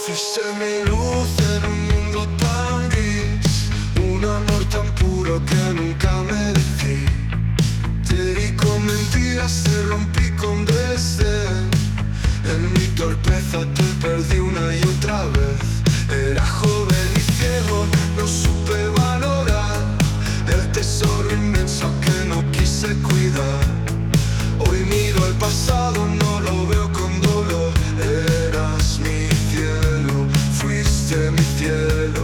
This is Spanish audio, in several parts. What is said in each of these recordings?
Fuiste mi luz en un mundo tan gris, un amor tan puro que nunca merecí. Te di con mentiras, te rompí con desdén. En mi torpeza te perdí una y otra vez. Era joven y ciego, no supe valorar el tesoro inmenso que no quise cuidar. Hoy miro al pasado, no lo veo con dolor. Eras mi cielo, fuiste mi cielo.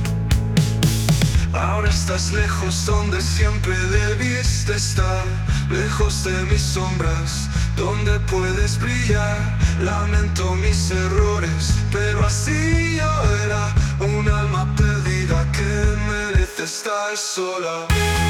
Ahora estás lejos donde siempre debiste estar, lejos de mis sombras, donde puedes brillar. Lamento mis errores, pero así yo era, un alma perdida que merece estar sola.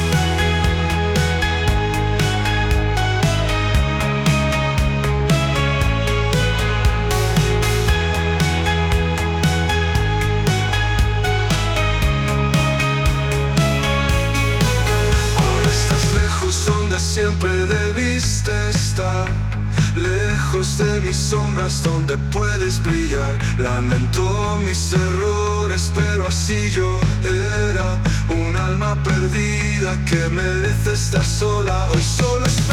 Donde siempre debiste estar, lejos de mis sombras, donde puedes brillar. Lamento mis errores, pero así yo era, un alma perdida que merece estar sola. Hoy solo estoy